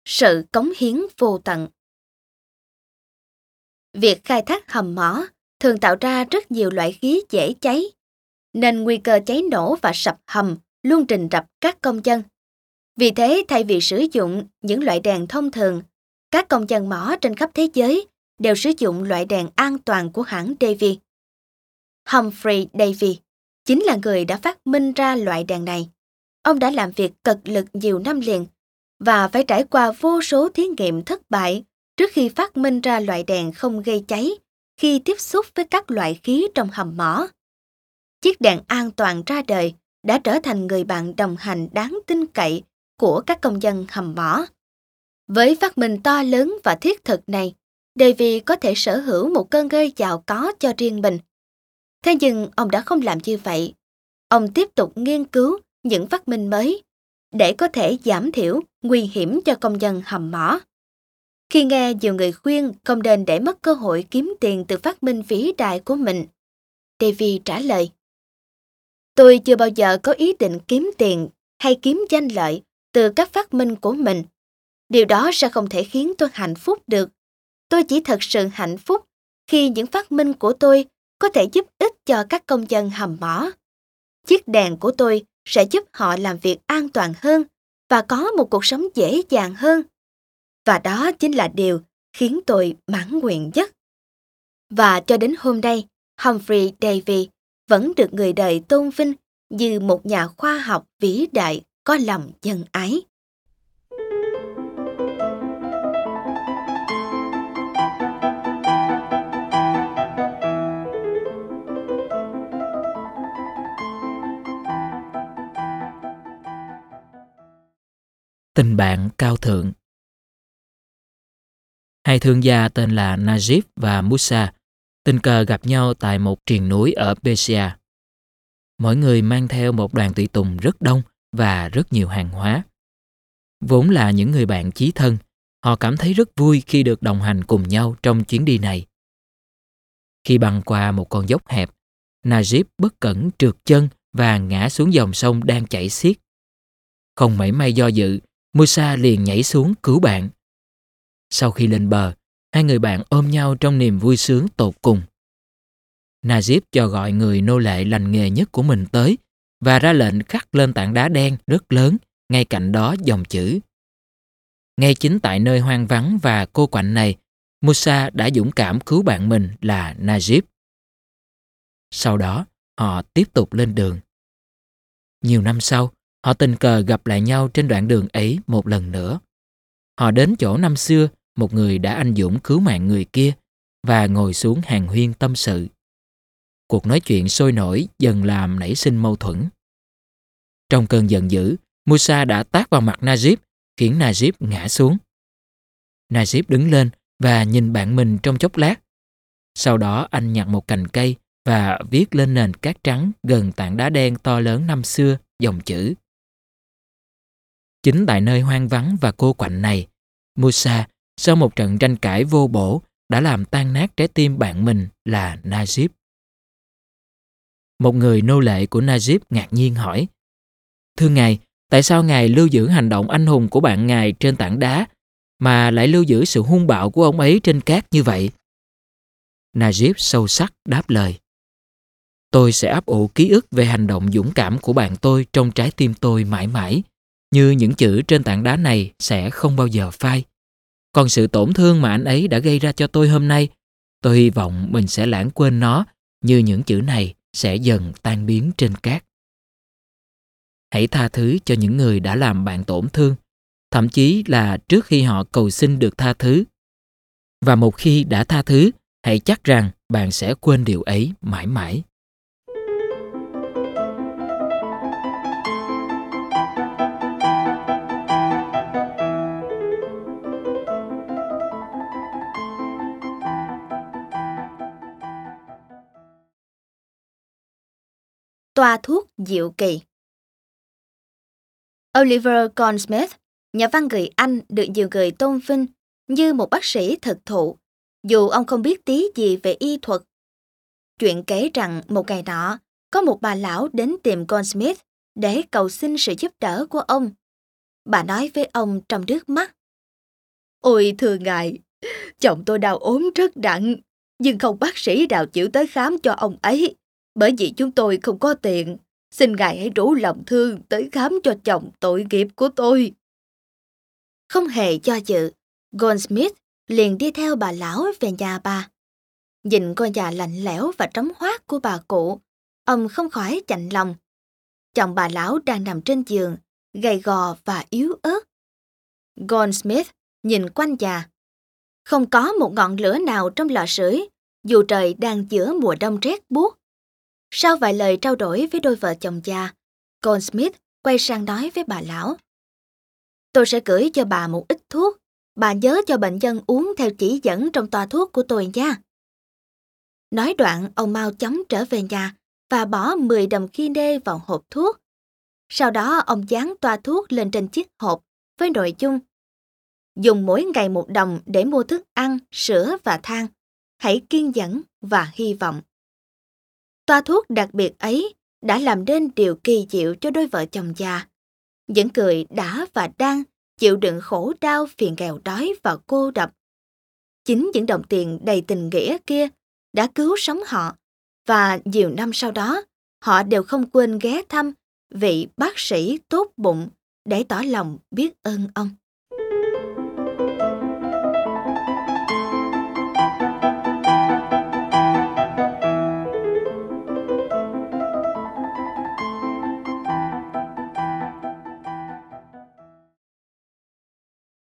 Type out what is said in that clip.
sự cống hiến vô tận. Việc khai thác hầm mỏ thường tạo ra rất nhiều loại khí dễ cháy, nên nguy cơ cháy nổ và sập hầm luôn rình rập các công dân. Vì thế, thay vì sử dụng những loại đèn thông thường, các công dân mỏ trên khắp thế giới đều sử dụng loại đèn an toàn của hãng Davy. Humphrey Davy chính là người đã phát minh ra loại đèn này. Ông đã làm việc cật lực nhiều năm liền và phải trải qua vô số thí nghiệm thất bại trước khi phát minh ra loại đèn không gây cháy khi tiếp xúc với các loại khí trong hầm mỏ. Chiếc đèn an toàn ra đời đã trở thành người bạn đồng hành đáng tin cậy của các công dân hầm mỏ. Với phát minh to lớn và thiết thực này, Davy có thể sở hữu một cơ ngơi giàu có cho riêng mình. Thế nhưng ông đã không làm như vậy. Ông tiếp tục nghiên cứu những phát minh mới để có thể giảm thiểu nguy hiểm cho công dân hầm mỏ. Khi nghe nhiều người khuyên không nên để mất cơ hội kiếm tiền từ phát minh vĩ đại của mình, Davy trả lời: "Tôi chưa bao giờ có ý định kiếm tiền hay kiếm danh lợi từ các phát minh của mình. Điều đó sẽ không thể khiến tôi hạnh phúc được. Tôi chỉ thật sự hạnh phúc khi những phát minh của tôi có thể giúp ích cho các công dân hầm mỏ. Chiếc đèn của tôi sẽ giúp họ làm việc an toàn hơn và có một cuộc sống dễ dàng hơn. Và đó chính là điều khiến tôi mãn nguyện nhất." Và cho đến hôm nay, Humphrey Davy vẫn được người đời tôn vinh như một nhà khoa học vĩ đại có lòng nhân ái. Tình bạn cao thượng. Hai thương gia tên là Najib và Musa tình cờ gặp nhau tại một triền núi ở Persia. Mỗi người mang theo một đoàn tùy tùng rất đông và rất nhiều hàng hóa. Vốn là những người bạn chí thân, họ cảm thấy rất vui khi được đồng hành cùng nhau trong chuyến đi này. Khi băng qua một con dốc hẹp, Najib bất cẩn trượt chân và ngã xuống dòng sông đang chảy xiết. Không mảy may do dự, Musa liền nhảy xuống cứu bạn. Sau khi lên bờ, hai người bạn ôm nhau trong niềm vui sướng tột cùng. Najib cho gọi người nô lệ lành nghề nhất của mình tới và ra lệnh khắc lên tảng đá đen rất lớn ngay cạnh đó dòng chữ: ngay chính tại nơi hoang vắng và cô quạnh này, Musa đã dũng cảm cứu bạn mình là Najib. Sau đó, họ tiếp tục lên đường. Nhiều năm sau, họ tình cờ gặp lại nhau trên đoạn đường ấy một lần nữa. Họ đến chỗ năm xưa một người đã anh dũng cứu mạng người kia và ngồi xuống hàn huyên tâm sự. Cuộc nói chuyện sôi nổi dần làm nảy sinh mâu thuẫn. Trong cơn giận dữ, Musa đã tát vào mặt Najib, khiến Najib ngã xuống. Najib đứng lên và nhìn bạn mình trong chốc lát. Sau đó anh nhặt một cành cây và viết lên nền cát trắng gần tảng đá đen to lớn năm xưa dòng chữ: chính tại nơi hoang vắng và cô quạnh này, Musa, sau một trận tranh cãi vô bổ, đã làm tan nát trái tim bạn mình là Najib. Một người nô lệ của Najib ngạc nhiên hỏi: thưa ngài, tại sao ngài lưu giữ hành động anh hùng của bạn ngài trên tảng đá mà lại lưu giữ sự hung bạo của ông ấy trên cát như vậy? Najib sâu sắc đáp lời: tôi sẽ ấp ủ ký ức về hành động dũng cảm của bạn tôi trong trái tim tôi mãi mãi, như những chữ trên tảng đá này sẽ không bao giờ phai. Còn sự tổn thương mà anh ấy đã gây ra cho tôi hôm nay, tôi hy vọng mình sẽ lãng quên nó như những chữ này sẽ dần tan biến trên cát. Hãy tha thứ cho những người đã làm bạn tổn thương, thậm chí là trước khi họ cầu xin được tha thứ. Và một khi đã tha thứ, hãy chắc rằng bạn sẽ quên điều ấy mãi mãi. Toa thuốc diệu kỳ. Oliver Goldsmith, nhà văn người Anh được nhiều người tôn vinh như một bác sĩ thực thụ, dù ông không biết tí gì về y thuật. Chuyện kể rằng một ngày nọ, có một bà lão đến tìm Goldsmith để cầu xin sự giúp đỡ của ông. Bà nói với ông trong nước mắt: Ôi thưa ngài, chồng tôi đau ốm rất nặng, nhưng không bác sĩ nào chịu tới khám cho ông ấy, bởi vì chúng tôi không có tiền. Xin ngài hãy đủ lòng thương tới khám cho chồng tội nghiệp của tôi. Không hề do dự, Goldsmith liền đi theo bà lão về nhà bà. Nhìn ngôi nhà lạnh lẽo và trống hoác của bà cụ, ông không khỏi chạnh lòng. Chồng bà lão đang nằm trên giường, gầy gò và yếu ớt. Goldsmith nhìn quanh nhà. Không có một ngọn lửa nào trong lò sưởi, dù trời đang giữa mùa đông rét buốt. Sau vài lời trao đổi với đôi vợ chồng già, Goldsmith quay sang nói với bà lão. Tôi sẽ gửi cho bà một ít thuốc. Bà nhớ cho bệnh nhân uống theo chỉ dẫn trong toa thuốc của tôi nha. Nói đoạn, ông mau chóng trở về nhà và bỏ 10 đồng ki nê vào hộp thuốc. Sau đó ông dán toa thuốc lên trên chiếc hộp với nội dung: dùng mỗi ngày 1 đồng để mua thức ăn, sữa và than. Hãy kiên nhẫn và hy vọng. Toa thuốc đặc biệt ấy đã làm nên điều kỳ diệu cho đôi vợ chồng già. Những người đã và đang chịu đựng khổ đau phiền nghèo đói và cô độc. Chính những đồng tiền đầy tình nghĩa kia đã cứu sống họ, và nhiều năm sau đó, họ đều không quên ghé thăm vị bác sĩ tốt bụng để tỏ lòng biết ơn ông.